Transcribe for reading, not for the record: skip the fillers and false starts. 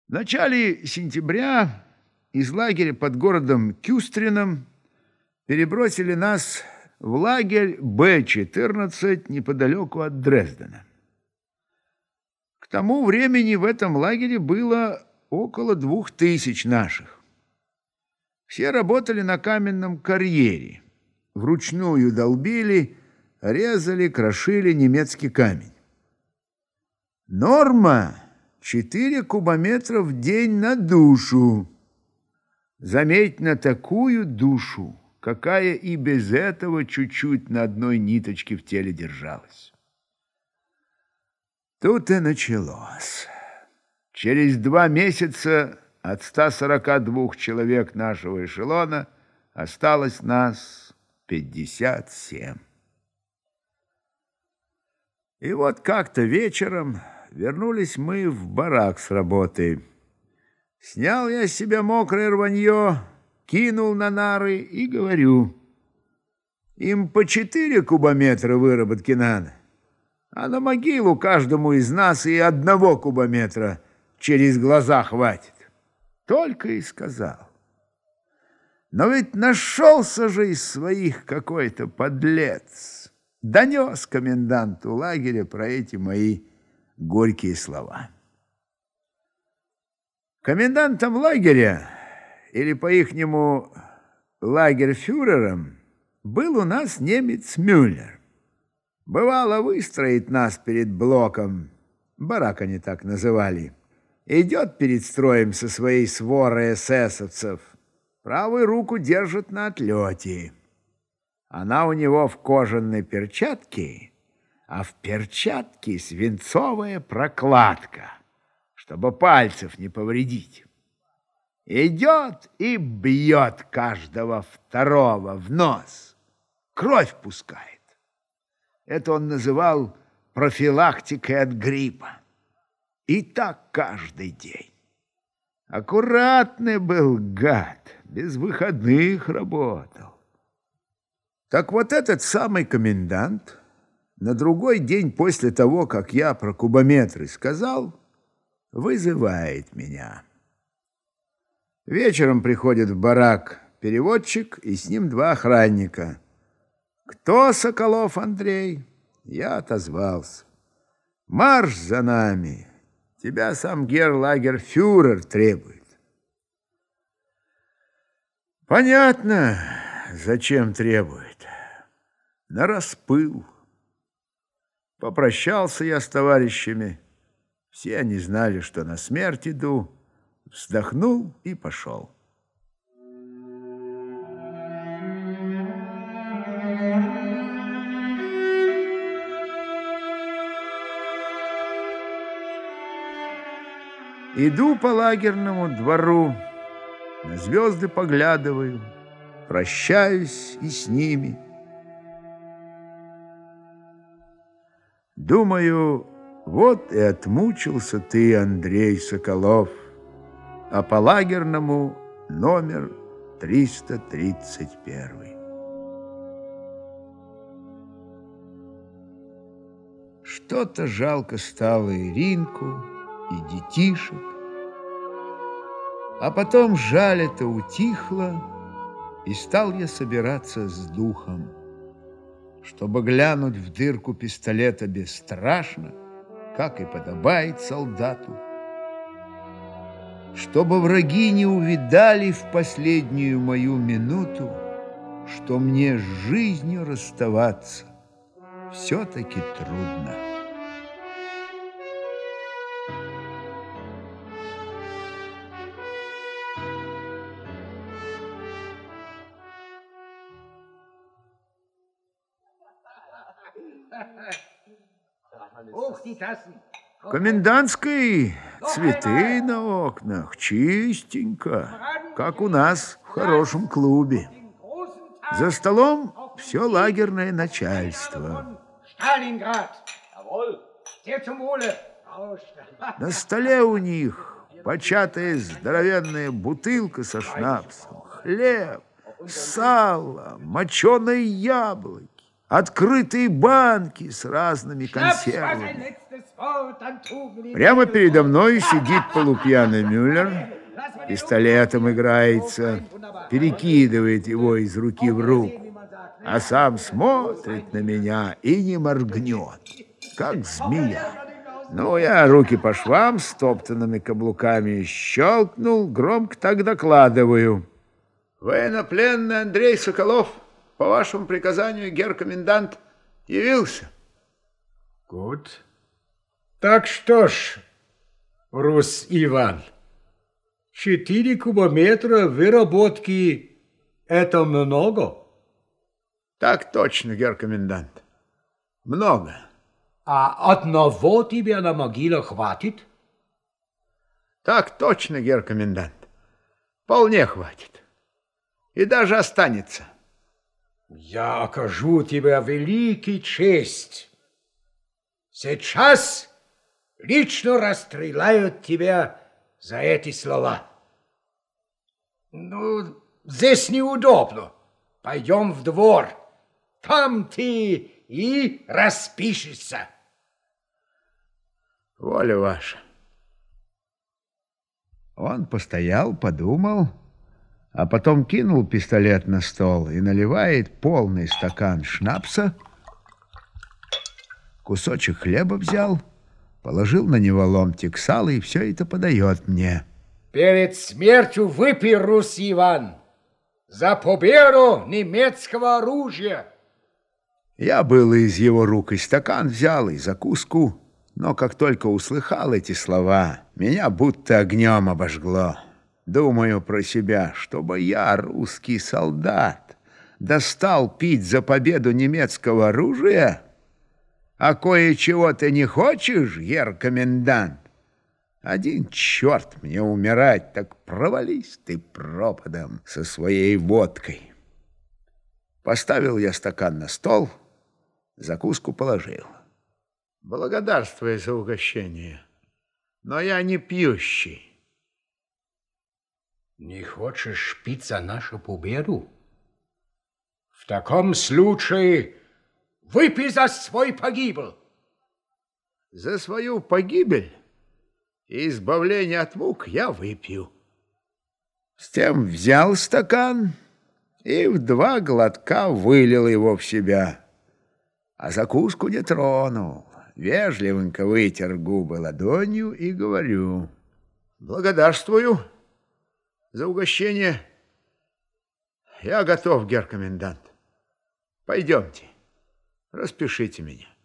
В начале сентября из лагеря под городом Кюстрином перебросили нас в лагерь Б-14 неподалеку от Дрездена. К тому времени в этом лагере было около 2000 наших. Все работали на каменном карьере, вручную долбили, резали, крошили немецкий камень. Норма 4 кубометра в день на душу. Заметь, на такую душу, какая и без этого чуть-чуть на одной ниточке в теле держалась. Тут и началось. Через 2 месяца от 142 человек нашего эшелона осталось нас 57. И вот как-то вечером вернулись мы в барак с работы. Снял я с себя мокрое рванье, кинул на нары и говорю: им по 4 кубометра выработки надо, а на могилу каждому из нас и 1 кубометра через глаза хватит. Только и сказал. Но ведь нашелся же из своих какой-то подлец. Донес коменданту лагеря про эти мои горькие слова. Комендантом лагеря, или по-ихнему лагерфюрером, был у нас немец Мюллер. Бывало, выстроит нас перед блоком, барак они так называли, идет перед строем со своей сворой эсэсовцев, правую руку держит на отлете. Она у него в кожаной перчатке, а в перчатке свинцовая прокладка, чтобы пальцев не повредить. Идет и бьет каждого второго в нос, кровь пускает. Это он называл профилактикой от гриппа. И так каждый день. Аккуратный был гад, без выходных работал. Так вот этот самый комендант на другой день после того, как я про кубометры сказал, вызывает меня. Вечером приходит в барак переводчик и с ним 2 охранника. «Кто Соколов Андрей?» Я отозвался. «Марш за нами! Тебя сам герр-лагерфюрер требует». Понятно, зачем требует. Нараспыл. Попрощался я с товарищами. Все они знали, что на смерть иду. Вздохнул и пошел. Иду по лагерному двору, на звезды поглядываю, прощаюсь и с ними. Думаю, вот и отмучился ты, Андрей Соколов, а по лагерному номер 331. Что-то жалко стало Иринку и детишек, а потом жаль это утихло, и стал я собираться с духом, чтобы глянуть в дырку пистолета бесстрашно, как и подобает солдату, чтобы враги не увидали в последнюю мою минуту, что мне с жизнью расставаться все-таки трудно. В комендантской цветы на окнах, чистенько, как у нас в хорошем клубе. За столом все лагерное начальство. На столе у них початая здоровенная бутылка со шнапсом, хлеб, сало, моченые яблоки, открытые банки с разными консервами. Прямо передо мной сидит полупьяный Мюллер, пистолетом играется, перекидывает его из руки в руку, а сам смотрит на меня и не моргнет, как змея. Ну, я руки по швам стоптанными каблуками щелкнул, громко так докладываю. Военнопленный Андрей Соколов, по вашему приказанию, гер-комендант, явился. Gut. Так что ж, Рус Иван, 4 кубометра выработки — это много? Так точно, гер-комендант. Много. А одного тебе на могилу хватит? Так точно, гер-комендант. Вполне хватит. И даже останется. Я окажу тебе великий честь. Сейчас лично расстреляют тебя за эти слова. Ну, здесь неудобно. Пойдем в двор. Там ты и распишешься. Воля ваша. Он постоял, подумал, а потом кинул пистолет на стол и наливает полный стакан шнапса, кусочек хлеба взял, положил на него ломтик сала и все это подает мне. Перед смертью выпей, Рус Иван, за победу немецкого оружия. Я было из его рук и стакан взял, и закуску, но как только услыхал эти слова, меня будто огнем обожгло. Думаю про себя, чтобы я, русский солдат, достал пить за победу немецкого оружия? А кое-чего ты не хочешь, гер-комендант? Один черт мне умирать, так провались ты пропадом со своей водкой. Поставил я стакан на стол, закуску положил. Благодарствую за угощение, но я не пьющий. Не хочешь пить за нашу победу? В таком случае выпей за свой погибель. За свою погибель и избавление от мук я выпью. С тем взял стакан и в 2 глотка вылил его в себя, а закуску не тронул. Вежливенько вытер губы ладонью и говорю: благодарствую за угощение. Я готов, гер-комендант. Пойдемте, распишите меня.